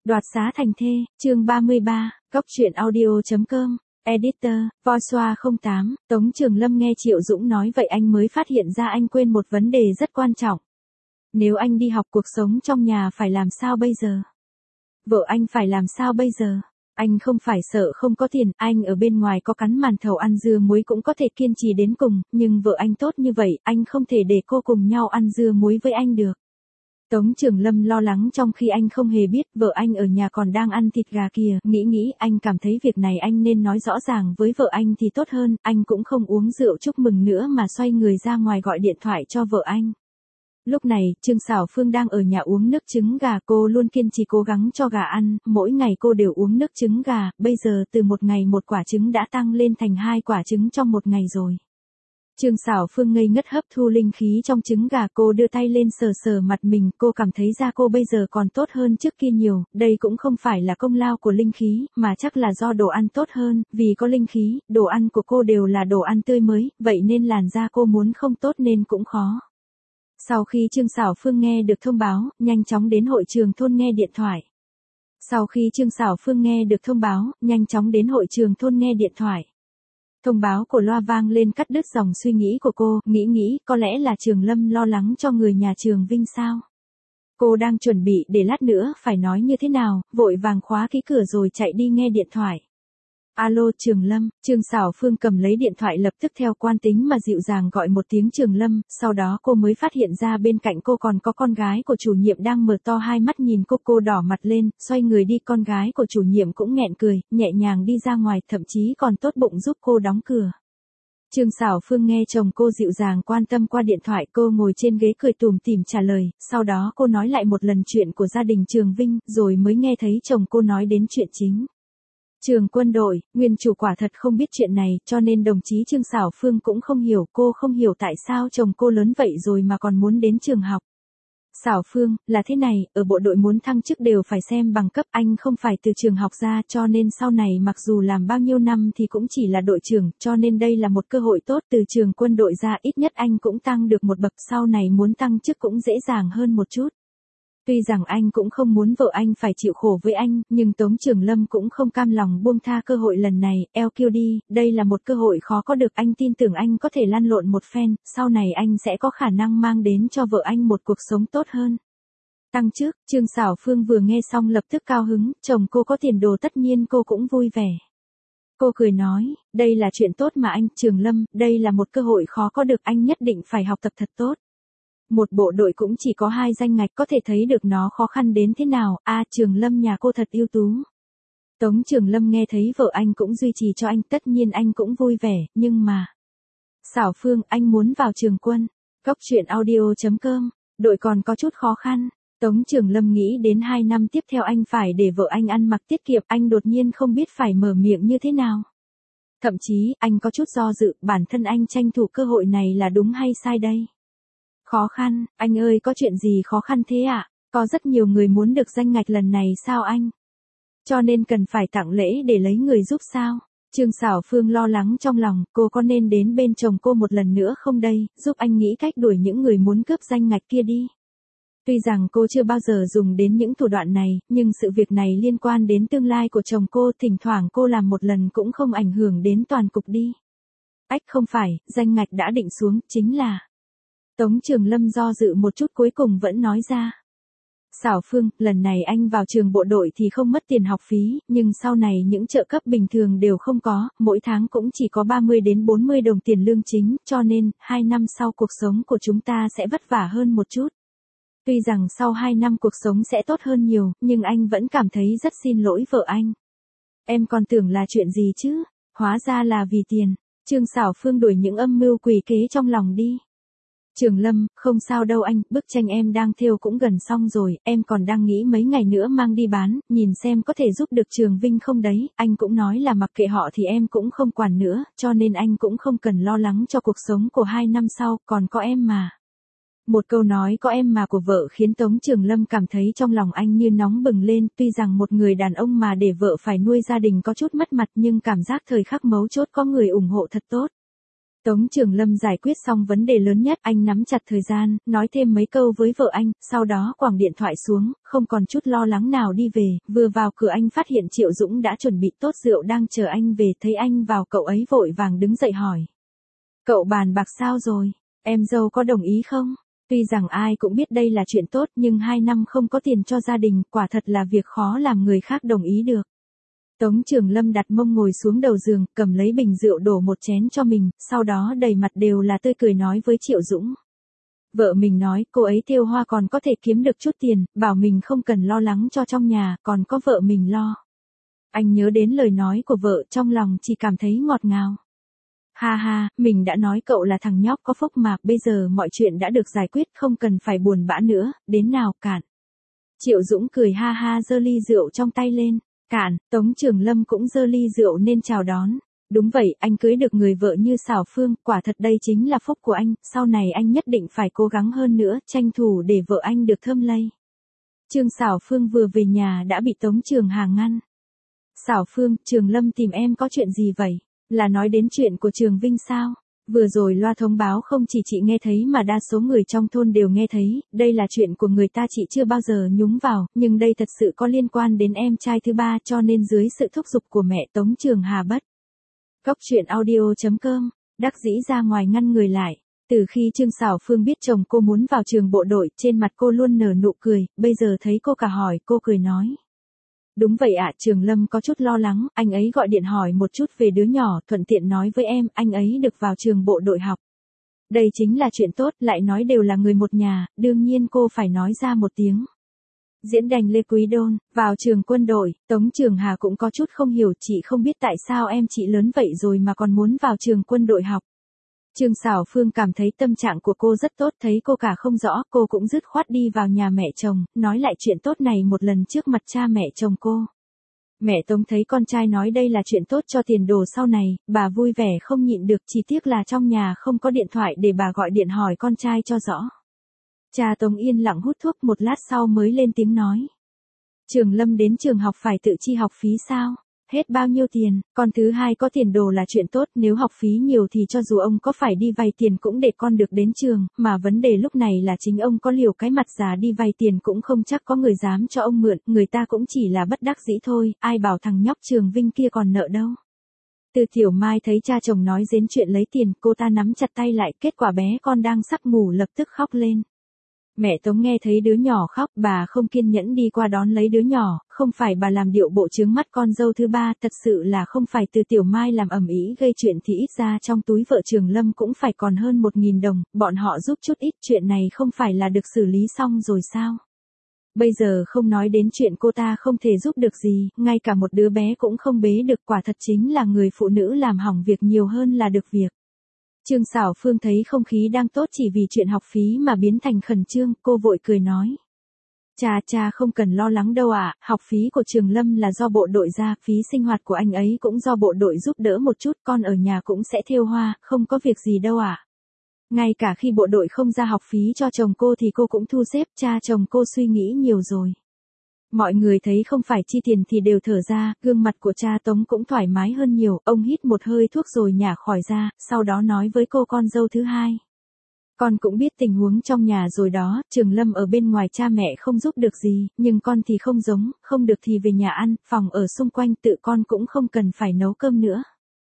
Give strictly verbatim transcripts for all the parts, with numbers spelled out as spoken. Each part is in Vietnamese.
Đoạt xá thành thê, chương ba mươi ba, góc truyện audio.com, Editor, Voiceover không tám, Tống Trường Lâm nghe Triệu Dũng nói vậy anh mới phát hiện ra anh quên một vấn đề rất quan trọng. Nếu anh đi học cuộc sống trong nhà phải làm sao bây giờ? Vợ anh phải làm sao bây giờ? Anh không phải sợ không có tiền, anh ở bên ngoài có cắn màn thầu ăn dưa muối cũng có thể kiên trì đến cùng, nhưng vợ anh tốt như vậy, anh không thể để cô cùng nhau ăn dưa muối với anh được. Tống Trường Lâm lo lắng trong khi anh không hề biết vợ anh ở nhà còn đang ăn thịt gà kìa, nghĩ nghĩ anh cảm thấy việc này anh nên nói rõ ràng với vợ anh thì tốt hơn, anh cũng không uống rượu chúc mừng nữa mà xoay người ra ngoài gọi điện thoại cho vợ anh. Lúc này, Trương Sảo Phương đang ở nhà uống nước trứng gà, cô luôn kiên trì cố gắng cho gà ăn, mỗi ngày cô đều uống nước trứng gà, bây giờ từ một ngày một quả trứng đã tăng lên thành hai quả trứng trong một ngày rồi. Trương Sảo Phương ngây ngất hấp thu linh khí trong trứng gà, cô đưa tay lên sờ sờ mặt mình, cô cảm thấy da cô bây giờ còn tốt hơn trước kia nhiều, đây cũng không phải là công lao của linh khí, mà chắc là do đồ ăn tốt hơn, vì có linh khí, đồ ăn của cô đều là đồ ăn tươi mới, vậy nên làn da cô muốn không tốt nên cũng khó. Sau khi Trương Sảo Phương nghe được thông báo, nhanh chóng đến hội trường thôn nghe điện thoại. Sau khi Trương Sảo Phương nghe được thông báo, nhanh chóng đến hội trường thôn nghe điện thoại. Thông báo của loa vang lên cắt đứt dòng suy nghĩ của cô, nghĩ nghĩ, có lẽ là Trường Lâm lo lắng cho người nhà Trường Vinh sao. Cô đang chuẩn bị để lát nữa phải nói như thế nào, vội vàng khóa kỹ cửa rồi chạy đi nghe điện thoại. Alo Trường Lâm, Trương Sảo Phương cầm lấy điện thoại lập tức theo quan tính mà dịu dàng gọi một tiếng Trường Lâm, sau đó cô mới phát hiện ra bên cạnh cô còn có con gái của chủ nhiệm đang mở to hai mắt nhìn cô, cô đỏ mặt lên, xoay người đi, con gái của chủ nhiệm cũng nghẹn cười, nhẹ nhàng đi ra ngoài, thậm chí còn tốt bụng giúp cô đóng cửa. Trương Sảo Phương nghe chồng cô dịu dàng quan tâm qua điện thoại, cô ngồi trên ghế cười tủm tỉm trả lời, sau đó cô nói lại một lần chuyện của gia đình Trường Vinh, rồi mới nghe thấy chồng cô nói đến chuyện chính. Trường quân đội, nguyên chủ quả thật không biết chuyện này, cho nên đồng chí Trương Sảo Phương cũng không hiểu, cô không hiểu tại sao chồng cô lớn vậy rồi mà còn muốn đến trường học. Sảo Phương, là thế này, ở bộ đội muốn thăng chức đều phải xem bằng cấp, anh không phải từ trường học ra, cho nên sau này mặc dù làm bao nhiêu năm thì cũng chỉ là đội trưởng, cho nên đây là một cơ hội tốt, từ trường quân đội ra ít nhất anh cũng tăng được một bậc, sau này muốn tăng chức cũng dễ dàng hơn một chút. Tuy rằng anh cũng không muốn vợ anh phải chịu khổ với anh, nhưng Tống Trường Lâm cũng không cam lòng buông tha cơ hội lần này, eo kiêu đi, đây là một cơ hội khó có được, anh tin tưởng anh có thể lăn lộn một phen, sau này anh sẽ có khả năng mang đến cho vợ anh một cuộc sống tốt hơn. Tăng chức, Trương Sảo Phương vừa nghe xong lập tức cao hứng, chồng cô có tiền đồ tất nhiên cô cũng vui vẻ. Cô cười nói, đây là chuyện tốt mà anh, Trường Lâm, đây là một cơ hội khó có được, anh nhất định phải học tập thật tốt. Một bộ đội cũng chỉ có hai danh ngạch, có thể thấy được nó khó khăn đến thế nào, a à, Trường Lâm nhà cô thật ưu tú. Tống Trường Lâm nghe thấy vợ anh cũng duy trì cho anh, tất nhiên anh cũng vui vẻ, nhưng mà... Sảo Phương, anh muốn vào trường quân. Góc truyện audio.com, đội còn có chút khó khăn. Tống Trường Lâm nghĩ đến hai năm tiếp theo anh phải để vợ anh ăn mặc tiết kiệm, anh đột nhiên không biết phải mở miệng như thế nào. Thậm chí, anh có chút do dự, bản thân anh tranh thủ cơ hội này là đúng hay sai đây? Khó khăn, anh ơi có chuyện gì khó khăn thế ạ? À? Có rất nhiều người muốn được danh ngạch lần này sao anh? Cho nên cần phải tặng lễ để lấy người giúp sao? Trương Sảo Phương lo lắng trong lòng, cô có nên đến bên chồng cô một lần nữa không đây, giúp anh nghĩ cách đuổi những người muốn cướp danh ngạch kia đi. Tuy rằng cô chưa bao giờ dùng đến những thủ đoạn này, nhưng sự việc này liên quan đến tương lai của chồng cô, thỉnh thoảng cô làm một lần cũng không ảnh hưởng đến toàn cục đi. Ách không phải, danh ngạch đã định xuống, chính là... Tống Trường Lâm do dự một chút cuối cùng vẫn nói ra. Sảo Phương, lần này anh vào trường bộ đội thì không mất tiền học phí, nhưng sau này những trợ cấp bình thường đều không có, mỗi tháng cũng chỉ có ba mươi đến bốn mươi đồng tiền lương chính, cho nên, hai năm sau cuộc sống của chúng ta sẽ vất vả hơn một chút. Tuy rằng sau hai năm cuộc sống sẽ tốt hơn nhiều, nhưng anh vẫn cảm thấy rất xin lỗi vợ anh. Em còn tưởng là chuyện gì chứ, hóa ra là vì tiền. Trương Sảo Phương đuổi những âm mưu quỷ kế trong lòng đi. Trường Lâm, không sao đâu anh, bức tranh em đang thêu cũng gần xong rồi, em còn đang nghĩ mấy ngày nữa mang đi bán, nhìn xem có thể giúp được Trường Vinh không đấy, anh cũng nói là mặc kệ họ thì em cũng không quản nữa, cho nên anh cũng không cần lo lắng cho cuộc sống của hai năm sau, còn có em mà. Một câu nói có em mà của vợ khiến Tống Trường Lâm cảm thấy trong lòng anh như nóng bừng lên, tuy rằng một người đàn ông mà để vợ phải nuôi gia đình có chút mất mặt nhưng cảm giác thời khắc mấu chốt có người ủng hộ thật tốt. Tống Trường Lâm giải quyết xong vấn đề lớn nhất, anh nắm chặt thời gian, nói thêm mấy câu với vợ anh, sau đó quẳng điện thoại xuống, không còn chút lo lắng nào đi về, vừa vào cửa anh phát hiện Triệu Dũng đã chuẩn bị tốt rượu đang chờ anh về, thấy anh vào cậu ấy vội vàng đứng dậy hỏi. Cậu bàn bạc sao rồi, em dâu có đồng ý không? Tuy rằng ai cũng biết đây là chuyện tốt nhưng hai năm không có tiền cho gia đình, quả thật là việc khó làm người khác đồng ý được. Tống Trường Lâm đặt mông ngồi xuống đầu giường, cầm lấy bình rượu đổ một chén cho mình, sau đó đầy mặt đều là tươi cười nói với Triệu Dũng. Vợ mình nói cô ấy thêu hoa còn có thể kiếm được chút tiền, bảo mình không cần lo lắng cho trong nhà, còn có vợ mình lo. Anh nhớ đến lời nói của vợ, trong lòng chỉ cảm thấy ngọt ngào. Ha ha, mình đã nói cậu là thằng nhóc có phúc mà, bây giờ mọi chuyện đã được giải quyết, không cần phải buồn bã nữa, đến nào cạn. Triệu Dũng cười ha ha giơ ly rượu trong tay lên. Cạn, Tống Trường Lâm cũng giơ ly rượu nên chào đón. Đúng vậy, anh cưới được người vợ như Xảo Phương, quả thật đây chính là phúc của anh, sau này anh nhất định phải cố gắng hơn nữa, tranh thủ để vợ anh được thơm lây. Trương Xảo Phương vừa về nhà đã bị Tống Trường Hà ngăn. Xảo Phương, Trường Lâm tìm em có chuyện gì vậy? Là nói đến chuyện của Trường Vinh sao? Vừa rồi loa thông báo không chỉ chị nghe thấy mà đa số người trong thôn đều nghe thấy, đây là chuyện của người ta chị chưa bao giờ nhúng vào, nhưng đây thật sự có liên quan đến em trai thứ ba cho nên dưới sự thúc giục của mẹ Tống Trường Hà bất. Cóc truyện audio chấm com, đắc dĩ ra ngoài ngăn người lại. Từ khi Trương Xảo Phương biết chồng cô muốn vào trường bộ đội, trên mặt cô luôn nở nụ cười, bây giờ thấy cô cả hỏi, cô cười nói. Đúng vậy ạ, Trường Lâm có chút lo lắng, anh ấy gọi điện hỏi một chút về đứa nhỏ, thuận tiện nói với em, anh ấy được vào trường bộ đội học. Đây chính là chuyện tốt, lại nói đều là người một nhà, đương nhiên cô phải nói ra một tiếng. Diễn đành Lê Quý Đôn, vào trường quân đội, Tống Trường Hà cũng có chút không hiểu, chị không biết tại sao em chị lớn vậy rồi mà còn muốn vào trường quân đội học. Trương Xảo Phương cảm thấy tâm trạng của cô rất tốt, thấy cô cả không rõ, cô cũng dứt khoát đi vào nhà mẹ chồng, nói lại chuyện tốt này một lần trước mặt cha mẹ chồng cô. Mẹ Tống thấy con trai nói đây là chuyện tốt cho tiền đồ sau này, bà vui vẻ không nhịn được, chỉ tiếc là trong nhà không có điện thoại để bà gọi điện hỏi con trai cho rõ. Cha Tống yên lặng hút thuốc một lát sau mới lên tiếng nói. Trường Lâm đến trường học phải tự chi học phí sao? Hết bao nhiêu tiền, con thứ hai có tiền đồ là chuyện tốt, nếu học phí nhiều thì cho dù ông có phải đi vay tiền cũng để con được đến trường, mà vấn đề lúc này là chính ông có liều cái mặt già đi vay tiền cũng không chắc có người dám cho ông mượn, người ta cũng chỉ là bất đắc dĩ thôi, ai bảo thằng nhóc Trường Vinh kia còn nợ đâu. Từ Tiểu Mai thấy cha chồng nói đến chuyện lấy tiền, cô ta nắm chặt tay lại, kết quả bé con đang sắp ngủ lập tức khóc lên. Mẹ Tống nghe thấy đứa nhỏ khóc, bà không kiên nhẫn đi qua đón lấy đứa nhỏ, không phải bà làm điệu bộ trướng mắt con dâu thứ ba, thật sự là không phải Từ Tiểu Mai làm ầm ĩ gây chuyện thì ít ra trong túi vợ Trường Lâm cũng phải còn hơn một nghìn đồng, bọn họ giúp chút ít, chuyện này không phải là được xử lý xong rồi sao? Bây giờ không nói đến chuyện cô ta không thể giúp được gì, ngay cả một đứa bé cũng không bế được, quả thật chính là người phụ nữ làm hỏng việc nhiều hơn là được việc. Trương Xảo Phương thấy không khí đang tốt chỉ vì chuyện học phí mà biến thành khẩn trương, cô vội cười nói. Cha cha không cần lo lắng đâu ạ, à, học phí của Trường Lâm là do bộ đội ra, phí sinh hoạt của anh ấy cũng do bộ đội giúp đỡ một chút, con ở nhà cũng sẽ thêu hoa, không có việc gì đâu ạ. À. Ngay cả khi bộ đội không ra học phí cho chồng cô thì cô cũng thu xếp, cha chồng cô suy nghĩ nhiều rồi. Mọi người thấy không phải chi tiền thì đều thở ra, gương mặt của cha Tống cũng thoải mái hơn nhiều, ông hít một hơi thuốc rồi nhả khỏi ra, sau đó nói với cô con dâu thứ hai. Con cũng biết tình huống trong nhà rồi đó, Trường Lâm ở bên ngoài cha mẹ không giúp được gì, nhưng con thì không giống, không được thì về nhà ăn, phòng ở xung quanh tự con cũng không cần phải nấu cơm nữa.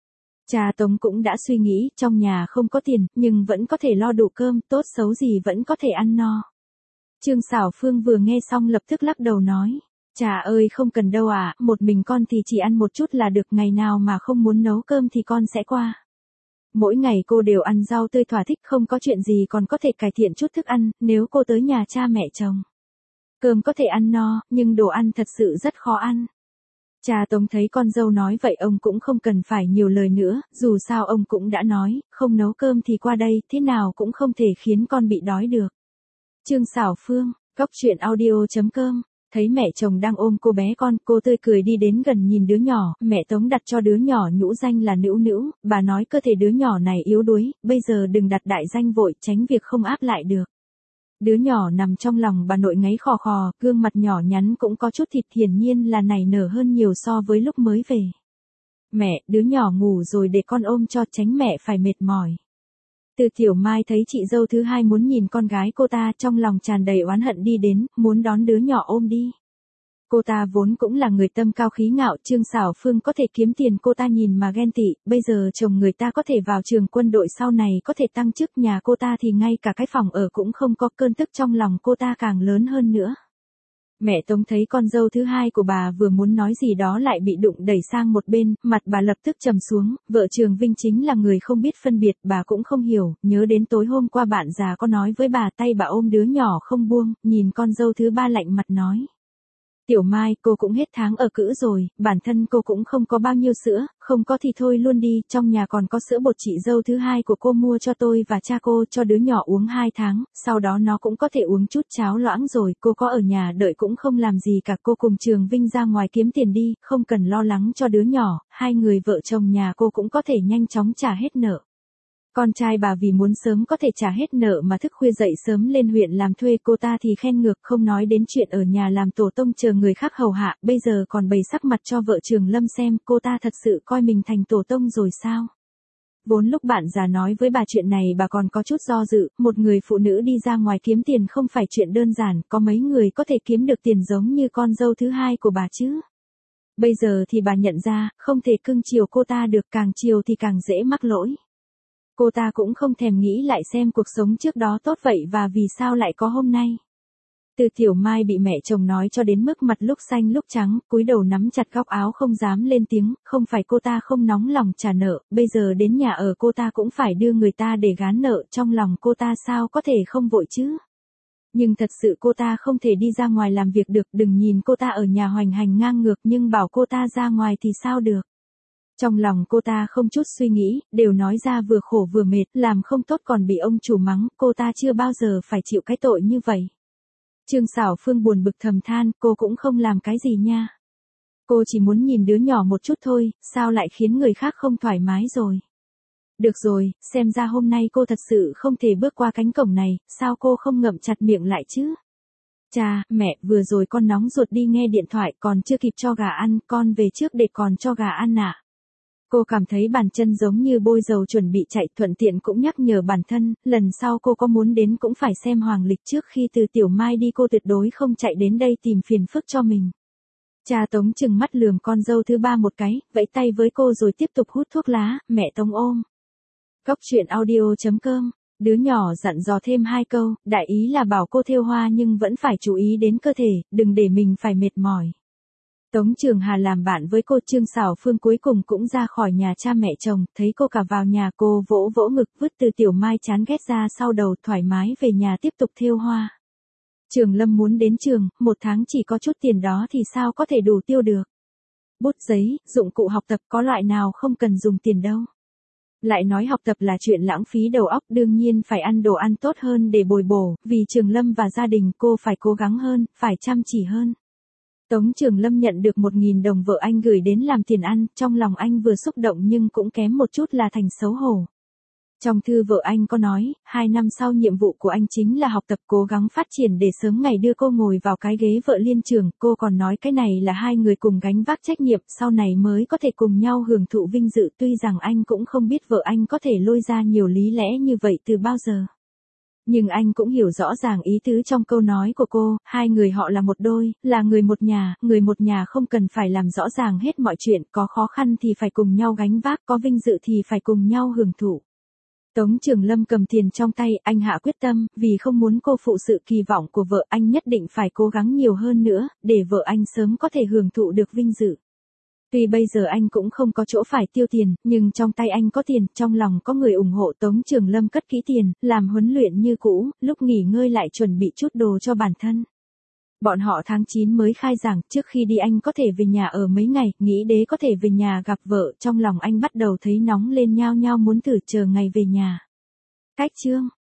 Cha Tống cũng đã suy nghĩ, trong nhà không có tiền, nhưng vẫn có thể lo đủ cơm, tốt xấu gì vẫn có thể ăn no. Trương Xảo Phương vừa nghe xong lập tức lắc đầu nói. Cha ơi không cần đâu ạ, à, một mình con thì chỉ ăn một chút là được, ngày nào mà không muốn nấu cơm thì con sẽ qua. Mỗi ngày cô đều ăn rau tươi thỏa thích, không có chuyện gì còn có thể cải thiện chút thức ăn, nếu cô tới nhà cha mẹ chồng. Cơm có thể ăn no, nhưng đồ ăn thật sự rất khó ăn. Cha Tống thấy con dâu nói vậy ông cũng không cần phải nhiều lời nữa, dù sao ông cũng đã nói, không nấu cơm thì qua đây, thế nào cũng không thể khiến con bị đói được. Trương Xảo Phương, cóc truyện audio chấm com. Thấy mẹ chồng đang ôm cô bé con, cô tươi cười đi đến gần nhìn đứa nhỏ, mẹ Tống đặt cho đứa nhỏ nhũ danh là Nữu Nữu, bà nói cơ thể đứa nhỏ này yếu đuối, bây giờ đừng đặt đại danh vội, tránh việc không áp lại được. Đứa nhỏ nằm trong lòng bà nội ngáy khò khò, gương mặt nhỏ nhắn cũng có chút thịt, hiển nhiên là nảy nở hơn nhiều so với lúc mới về. Mẹ, đứa nhỏ ngủ rồi để con ôm cho, tránh mẹ phải mệt mỏi. Từ Tiểu Mai thấy chị dâu thứ hai muốn nhìn con gái cô ta, trong lòng tràn đầy oán hận đi đến, muốn đón đứa nhỏ ôm đi. Cô ta vốn cũng là người tâm cao khí ngạo, Trương Sảo Phương có thể kiếm tiền cô ta nhìn mà ghen tị, bây giờ chồng người ta có thể vào trường quân đội sau này có thể tăng chức, nhà cô ta thì ngay cả cái phòng ở cũng không có, cơn tức trong lòng cô ta càng lớn hơn nữa. Mẹ Tống thấy con dâu thứ hai của bà vừa muốn nói gì đó lại bị đụng đẩy sang một bên, mặt bà lập tức trầm xuống, vợ Trường Vinh chính là người không biết phân biệt, bà cũng không hiểu, nhớ đến tối hôm qua bạn già có nói với bà, tay bà ôm đứa nhỏ không buông, nhìn con dâu thứ ba lạnh mặt nói. Tiểu Mai, cô cũng hết tháng ở cữ rồi, bản thân cô cũng không có bao nhiêu sữa, không có thì thôi luôn đi, trong nhà còn có sữa bột chị dâu thứ hai của cô mua cho tôi và cha cô, cho đứa nhỏ uống hai tháng, sau đó nó cũng có thể uống chút cháo loãng rồi, cô có ở nhà đợi cũng không làm gì cả, cô cùng Trường Vinh ra ngoài kiếm tiền đi, không cần lo lắng cho đứa nhỏ, hai người vợ chồng nhà cô cũng có thể nhanh chóng trả hết nợ. Con trai bà vì muốn sớm có thể trả hết nợ mà thức khuya dậy sớm lên huyện làm thuê, cô ta thì khen ngược, không nói đến chuyện ở nhà làm tổ tông chờ người khác hầu hạ, bây giờ còn bày sắc mặt cho vợ Trường Lâm xem, cô ta thật sự coi mình thành tổ tông rồi sao? Vốn lúc bạn già nói với bà chuyện này bà còn có chút do dự, một người phụ nữ đi ra ngoài kiếm tiền không phải chuyện đơn giản, có mấy người có thể kiếm được tiền giống như con dâu thứ hai của bà chứ? Bây giờ thì bà nhận ra, không thể cưng chiều cô ta được, càng chiều thì càng dễ mắc lỗi. Cô ta cũng không thèm nghĩ lại xem cuộc sống trước đó tốt vậy và vì sao lại có hôm nay. Từ Tiểu Mai bị mẹ chồng nói cho đến mức mặt lúc xanh lúc trắng, cúi đầu nắm chặt góc áo không dám lên tiếng, không phải cô ta không nóng lòng trả nợ, bây giờ đến nhà ở cô ta cũng phải đưa người ta để gán nợ, trong lòng cô ta sao có thể không vội chứ. Nhưng thật sự cô ta không thể đi ra ngoài làm việc được, đừng nhìn cô ta ở nhà hoành hành ngang ngược nhưng bảo cô ta ra ngoài thì sao được. Trong lòng cô ta không chút suy nghĩ, đều nói ra vừa khổ vừa mệt, làm không tốt còn bị ông chủ mắng, cô ta chưa bao giờ phải chịu cái tội như vậy. Trương Sảo Phương buồn bực thầm than, cô cũng không làm cái gì nha. Cô chỉ muốn nhìn đứa nhỏ một chút thôi, sao lại khiến người khác không thoải mái rồi. Được rồi, xem ra hôm nay cô thật sự không thể bước qua cánh cổng này, sao cô không ngậm chặt miệng lại chứ? Cha, mẹ, vừa rồi con nóng ruột đi nghe điện thoại, còn chưa kịp cho gà ăn, con về trước để còn cho gà ăn ạ. À? Cô cảm thấy bàn chân giống như bôi dầu chuẩn bị chạy, thuận tiện cũng nhắc nhở bản thân, lần sau cô có muốn đến cũng phải xem hoàng lịch trước khi Từ Tiểu Mai đi, cô tuyệt đối không chạy đến đây tìm phiền phức cho mình. Cha Tống chừng mắt lườm con dâu thứ ba một cái, vẫy tay với cô rồi tiếp tục hút thuốc lá, mẹ Tống ôm. Cóc truyện audio chấm com, đứa nhỏ dặn dò thêm hai câu, đại ý là bảo cô thêu hoa nhưng vẫn phải chú ý đến cơ thể, đừng để mình phải mệt mỏi. Tống Trường Hà làm bạn với cô, Trương Sảo Phương cuối cùng cũng ra khỏi nhà cha mẹ chồng, thấy cô cả vào nhà cô vỗ vỗ ngực, vứt Từ Tiểu Mai chán ghét ra sau đầu, thoải mái về nhà tiếp tục thêu hoa. Trường Lâm muốn đến trường, một tháng chỉ có chút tiền đó thì sao có thể đủ tiêu được. Bút giấy, dụng cụ học tập có loại nào không cần dùng tiền đâu. Lại nói học tập là chuyện lãng phí đầu óc, đương nhiên phải ăn đồ ăn tốt hơn để bồi bổ, vì Trường Lâm và gia đình cô phải cố gắng hơn, phải chăm chỉ hơn. Tống Trường Lâm nhận được một nghìn đồng vợ anh gửi đến làm tiền ăn, trong lòng anh vừa xúc động nhưng cũng kém một chút là thành xấu hổ. Trong thư vợ anh có nói, hai năm sau nhiệm vụ của anh chính là học tập cố gắng phát triển để sớm ngày đưa cô ngồi vào cái ghế vợ liên trường, cô còn nói cái này là hai người cùng gánh vác trách nhiệm, sau này mới có thể cùng nhau hưởng thụ vinh dự, tuy rằng anh cũng không biết vợ anh có thể lôi ra nhiều lý lẽ như vậy từ bao giờ. Nhưng anh cũng hiểu rõ ràng ý tứ trong câu nói của cô, hai người họ là một đôi, là người một nhà, người một nhà không cần phải làm rõ ràng hết mọi chuyện, có khó khăn thì phải cùng nhau gánh vác, có vinh dự thì phải cùng nhau hưởng thụ. Tống Trường Lâm cầm tiền trong tay, anh hạ quyết tâm, vì không muốn cô phụ sự kỳ vọng của vợ, anh nhất định phải cố gắng nhiều hơn nữa, để vợ anh sớm có thể hưởng thụ được vinh dự. Tuy bây giờ anh cũng không có chỗ phải tiêu tiền, nhưng trong tay anh có tiền, trong lòng có người ủng hộ. Tống Trường Lâm cất kỹ tiền, làm huấn luyện như cũ, lúc nghỉ ngơi lại chuẩn bị chút đồ cho bản thân. Bọn họ tháng chín mới khai giảng, trước khi đi anh có thể về nhà ở mấy ngày, nghĩ đế có thể về nhà gặp vợ, trong lòng anh bắt đầu thấy nóng lên nhao nhao muốn thử chờ ngày về nhà. Cách chương